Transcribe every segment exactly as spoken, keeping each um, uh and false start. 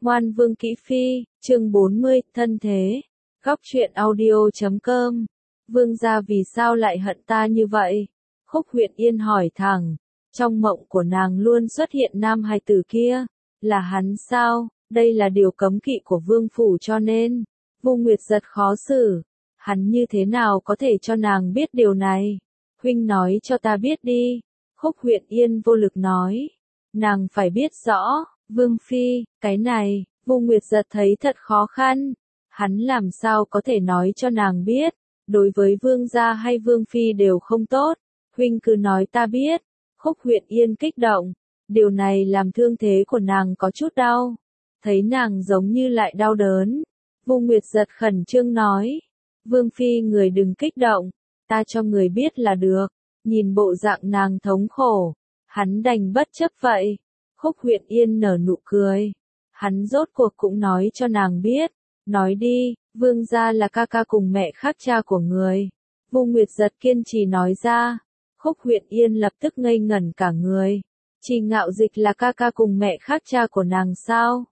Ngoan Vương Kỹ Phi, chương bốn mươi, thân thế. Góc truyện audio chấm com. Vương gia vì sao lại hận ta như vậy? Khúc Huyền Yên hỏi thẳng. Trong mộng của nàng luôn xuất hiện nam hài tử kia. Là hắn sao? Đây là điều cấm kỵ của vương phủ cho nên. Vu Nguyệt giật khó xử. Hắn như thế nào có thể cho nàng biết điều này? Huynh nói cho ta biết đi. Khúc Huyền Yên vô lực nói. Nàng phải biết rõ. Vương Phi, cái này, Vu Nguyệt giật thấy thật khó khăn. Hắn làm sao có thể nói cho nàng biết. Đối với Vương gia hay Vương Phi đều không tốt. Huynh cứ nói ta biết. Khúc Huyền Yên kích động. Điều này làm thương thế của nàng có chút đau. Thấy nàng giống như lại đau đớn. Vu Nguyệt giật khẩn trương nói. Vương Phi người đừng kích động. Ta cho người biết là được. Nhìn bộ dạng nàng thống khổ. Hắn đành bất chấp vậy. Khúc Huyền Yên nở nụ cười. Hắn rốt cuộc cũng nói cho nàng biết. Nói đi, Vương gia là ca ca cùng mẹ khác cha của người. Vu Nguyệt giật kiên trì nói ra. Khúc Huyền Yên lập tức ngây ngẩn cả người. Trì Ngạo Dịch là ca ca cùng mẹ khác cha của nàng sao?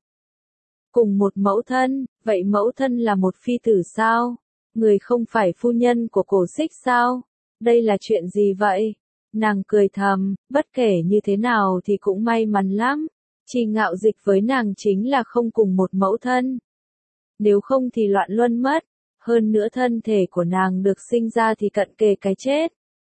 Cùng một mẫu thân, vậy mẫu thân là một phi tử sao? Người không phải phu nhân của Cổ Xích sao? Đây là chuyện gì vậy? Nàng cười thầm, bất kể như thế nào thì cũng may mắn lắm. Trì Ngạo Dịch với nàng chính là không cùng một mẫu thân. Nếu không thì loạn luân mất. Hơn nữa thân thể của nàng được sinh ra thì cận kề cái chết.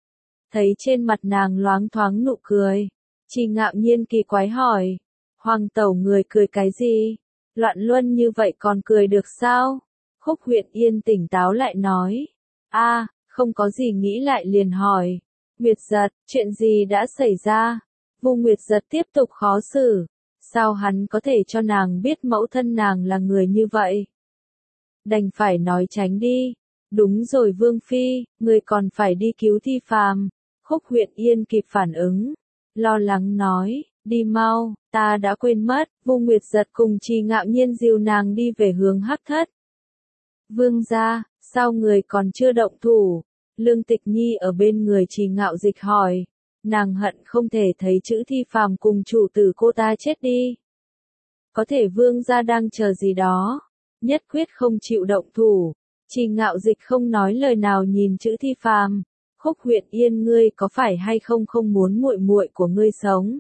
Thấy trên mặt nàng loáng thoáng nụ cười. Trì Ngạo Nhiên kỳ quái hỏi. Hoàng tẩu người cười cái gì? Loạn luân như vậy còn cười được sao? Khúc Huyền Yên tỉnh táo lại nói. A, không có gì nghĩ lại liền hỏi. Nguyệt giật, chuyện gì đã xảy ra? Vu Nguyệt giật tiếp tục khó xử. Sao hắn có thể cho nàng biết mẫu thân nàng là người như vậy? Đành phải nói tránh đi. Đúng rồi Vương Phi, người còn phải đi cứu Thi Phàm. Khúc Huyền Yên kịp phản ứng. Lo lắng nói, đi mau, ta đã quên mất. Vu Nguyệt giật cùng Trì Ngạo Nhiên dìu nàng đi về hướng Hắc Thất. Vương gia, sao người còn chưa động thủ? Lương Tịch Nhi ở bên người Trì Ngạo Dịch hỏi. Nàng hận không thể thấy chữ Thi Phàm cùng chủ tử cô ta chết đi. Có thể vương gia đang chờ gì đó. Nhất quyết không chịu động thủ. Trì Ngạo Dịch không nói lời nào nhìn chữ Thi Phàm. Khúc Huyền Yên ngươi có phải hay không không muốn muội muội của ngươi sống?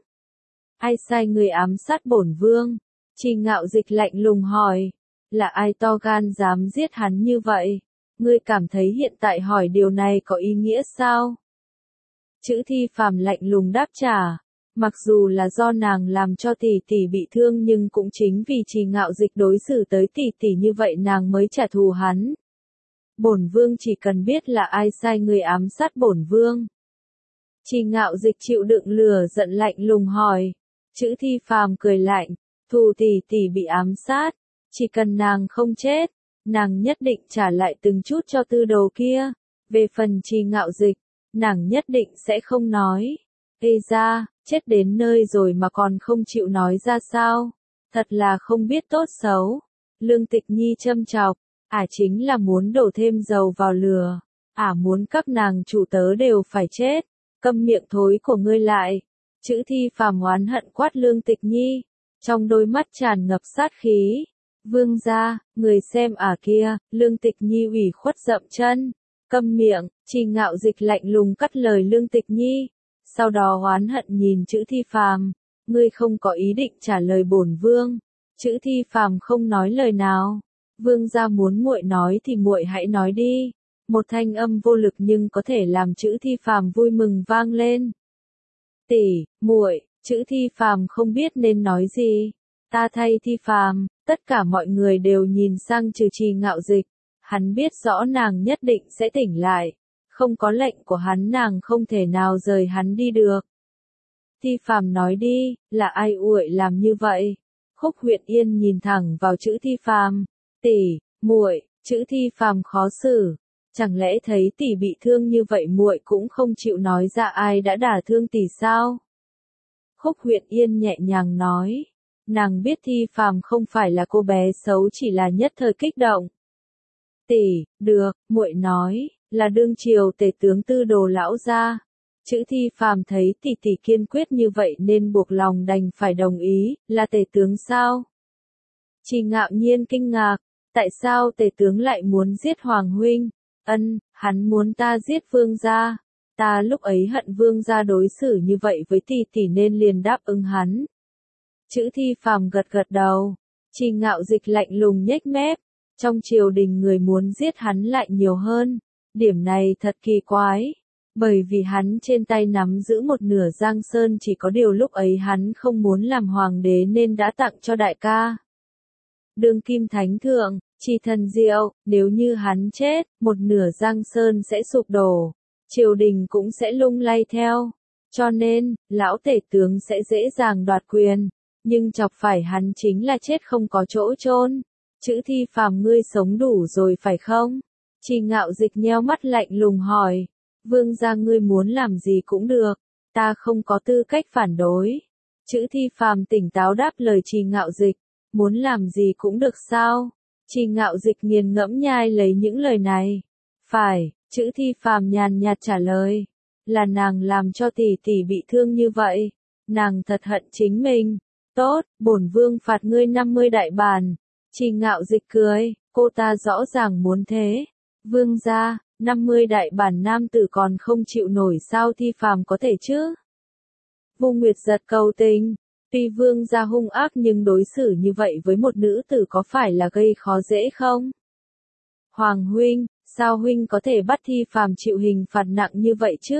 Ai sai ngươi ám sát bổn vương? Trì Ngạo Dịch lạnh lùng hỏi. Là ai to gan dám giết hắn như vậy? Ngươi cảm thấy hiện tại hỏi điều này có ý nghĩa sao? Chữ Thi Phàm lạnh lùng đáp trả. Mặc dù là do nàng làm cho tỷ tỷ bị thương nhưng cũng chính vì Trì Ngạo Dịch đối xử tới tỷ tỷ như vậy nàng mới trả thù hắn. Bổn vương chỉ cần biết là ai sai người ám sát bổn vương. Trì Ngạo Dịch chịu đựng lửa giận lạnh lùng hỏi. Chữ Thi Phàm cười lạnh. Thù tỷ tỷ bị ám sát. Chỉ cần nàng không chết. Nàng nhất định trả lại từng chút cho tư đồ kia. Về phần Trì Ngạo Dịch, nàng nhất định sẽ không nói. Ê ra, chết đến nơi rồi mà còn không chịu nói ra sao? Thật là không biết tốt xấu. Lương Tịch Nhi châm chọc, ả chính là muốn đổ thêm dầu vào lửa. Ả muốn các nàng chủ tớ đều phải chết. Câm miệng thối của ngươi lại. Chữ Thi Phàm oán hận quát Lương Tịch Nhi. Trong đôi mắt tràn ngập sát khí. Vương gia, người xem ả kia, Lương Tịch Nhi ủy khuất dậm chân. Câm miệng, Trì Ngạo Dịch lạnh lùng cắt lời Lương Tịch Nhi. Sau đó oán hận nhìn chữ Thi Phàm. Ngươi không có ý định trả lời bổn vương. Chữ Thi Phàm không nói lời nào. Vương gia muốn muội nói thì muội hãy nói đi. Một thanh âm vô lực nhưng có thể làm chữ Thi Phàm vui mừng vang lên. Tỷ, muội, chữ Thi Phàm không biết nên nói gì. Ta thay Thi Phàm. Tất cả mọi người đều nhìn sang trừ Trì Ngạo Dịch. Hắn biết rõ nàng nhất định sẽ tỉnh lại. Không có lệnh của hắn nàng không thể nào rời hắn đi được. Thi Phàm nói đi, là ai uội làm như vậy? Khúc Huyền Yên nhìn thẳng vào chữ Thi Phàm. Tỷ, muội, chữ Thi Phàm khó xử. Chẳng lẽ thấy tỷ bị thương như vậy muội cũng không chịu nói ra ai đã đả thương tỷ sao? Khúc Huyền Yên nhẹ nhàng nói. Nàng biết Thi Phàm không phải là cô bé xấu chỉ là nhất thời kích động. Tỷ, được, muội nói, là đương triều tể tướng Tư Đồ lão gia. Chữ Thi Phàm thấy tỷ tỷ kiên quyết như vậy nên buộc lòng đành phải đồng ý, là tể tướng sao? Trì Ngạo Nhiên kinh ngạc, tại sao tể tướng lại muốn giết Hoàng huynh? Ân, hắn muốn ta giết vương gia. Ta lúc ấy hận vương gia đối xử như vậy với tỷ tỷ nên liền đáp ứng hắn. Chữ Thi Phàm gật gật đầu. Trì Ngạo Dịch lạnh lùng nhếch mép. Trong triều đình người muốn giết hắn lại nhiều hơn. Điểm này thật kỳ quái. Bởi vì hắn trên tay nắm giữ một nửa Giang Sơn, chỉ có điều lúc ấy hắn không muốn làm hoàng đế nên đã tặng cho đại ca. Đương kim thánh thượng, Trì Thần Diệu, nếu như hắn chết, một nửa Giang Sơn sẽ sụp đổ. Triều đình cũng sẽ lung lay theo. Cho nên, lão tể tướng sẽ dễ dàng đoạt quyền. Nhưng chọc phải hắn chính là chết không có chỗ chôn. Chữ Thi Phàm, ngươi sống đủ rồi phải không? Trì Ngạo Dịch nheo mắt lạnh lùng hỏi. Vương gia, ngươi muốn làm gì cũng được. Ta không có tư cách phản đối. Chữ Thi Phàm tỉnh táo đáp lời Trì Ngạo Dịch. Muốn làm gì cũng được sao? Trì Ngạo Dịch nghiền ngẫm nhai lấy những lời này. Phải, chữ Thi Phàm nhàn nhạt trả lời. Là nàng làm cho tỷ tỷ bị thương như vậy. Nàng thật hận chính mình. Tốt, bổn vương phạt ngươi năm mươi đại bản. Trì Ngạo Dịch cười, cô ta rõ ràng muốn thế. Vương gia, năm mươi đại bản nam tử còn không chịu nổi sao Thi Phàm có thể chứ? Vu Nguyệt giật cầu tình. Tuy vương gia hung ác nhưng đối xử như vậy với một nữ tử có phải là gây khó dễ không? Hoàng huynh, sao huynh có thể bắt Thi Phàm chịu hình phạt nặng như vậy chứ?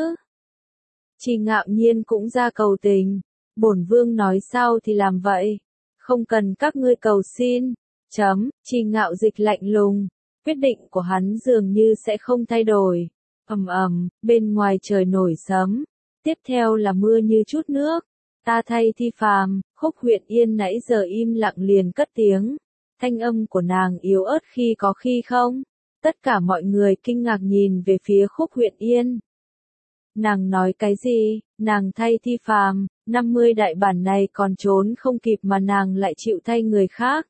Trì Ngạo Nhiên cũng ra cầu tình. Bổn vương nói sao thì làm vậy. Không cần các ngươi cầu xin. Chấm, Trì Ngạo Dịch lạnh lùng. Quyết định của hắn dường như sẽ không thay đổi. Ầm ầm, bên ngoài trời nổi sấm. Tiếp theo là mưa như chút nước. Ta thay Thi Phàm. Khúc Huyền Yên nãy giờ im lặng liền cất tiếng. Thanh âm của nàng yếu ớt khi có khi không. Tất cả mọi người kinh ngạc nhìn về phía Khúc Huyền Yên. Nàng nói cái gì? Nàng thay Thi Phàm, năm mươi đại bản này còn trốn không kịp mà nàng lại chịu thay người khác.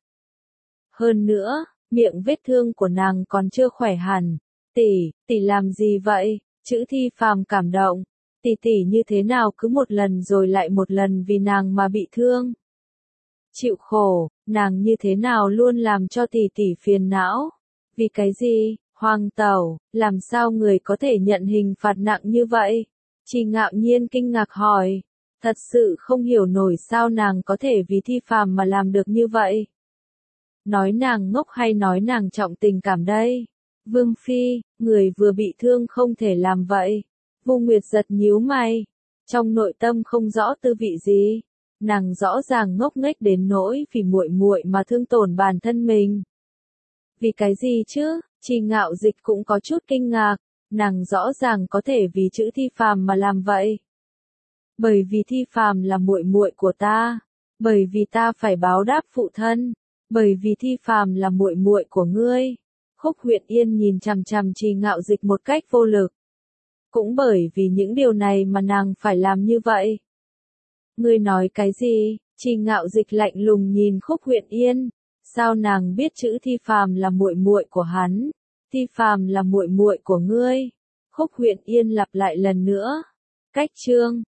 Hơn nữa, miệng vết thương của nàng còn chưa khỏe hẳn. Tỷ, tỷ làm gì vậy? Chữ Thi Phàm cảm động. Tỷ tỷ như thế nào cứ một lần rồi lại một lần vì nàng mà bị thương. Chịu khổ, nàng như thế nào luôn làm cho tỷ tỷ phiền não. Vì cái gì? Hoàng tẩu, làm sao người có thể nhận hình phạt nặng như vậy? Trì Ngạo Nhiên kinh ngạc hỏi. Thật sự không hiểu nổi sao nàng có thể vì Thi Phàm mà làm được như vậy. Nói nàng ngốc hay nói nàng trọng tình cảm đây? Vương Phi, người vừa bị thương không thể làm vậy. Vu Nguyệt giật nhíu mày. Trong nội tâm không rõ tư vị gì. Nàng rõ ràng ngốc nghếch đến nỗi vì muội muội mà thương tổn bản thân mình. Vì cái gì chứ? Trì Ngạo Dịch cũng có chút kinh ngạc. Nàng rõ ràng có thể vì chữ Thi Phàm mà làm vậy. Bởi vì Thi Phàm là muội muội của ta. Bởi vì ta phải báo đáp phụ thân. Bởi vì Thi Phàm là muội muội của ngươi. Khúc Huyền Yên nhìn chằm chằm Trì Ngạo Dịch một cách vô lực. Cũng bởi vì những điều này mà nàng phải làm như vậy. Ngươi nói cái gì? Trì Ngạo Dịch lạnh lùng nhìn Khúc Huyền Yên. Sao nàng biết chữ Thi Phàm là muội muội của hắn? Thi Phàm là muội muội của ngươi. Khúc Huyền Yên lặp lại lần nữa. Cách chương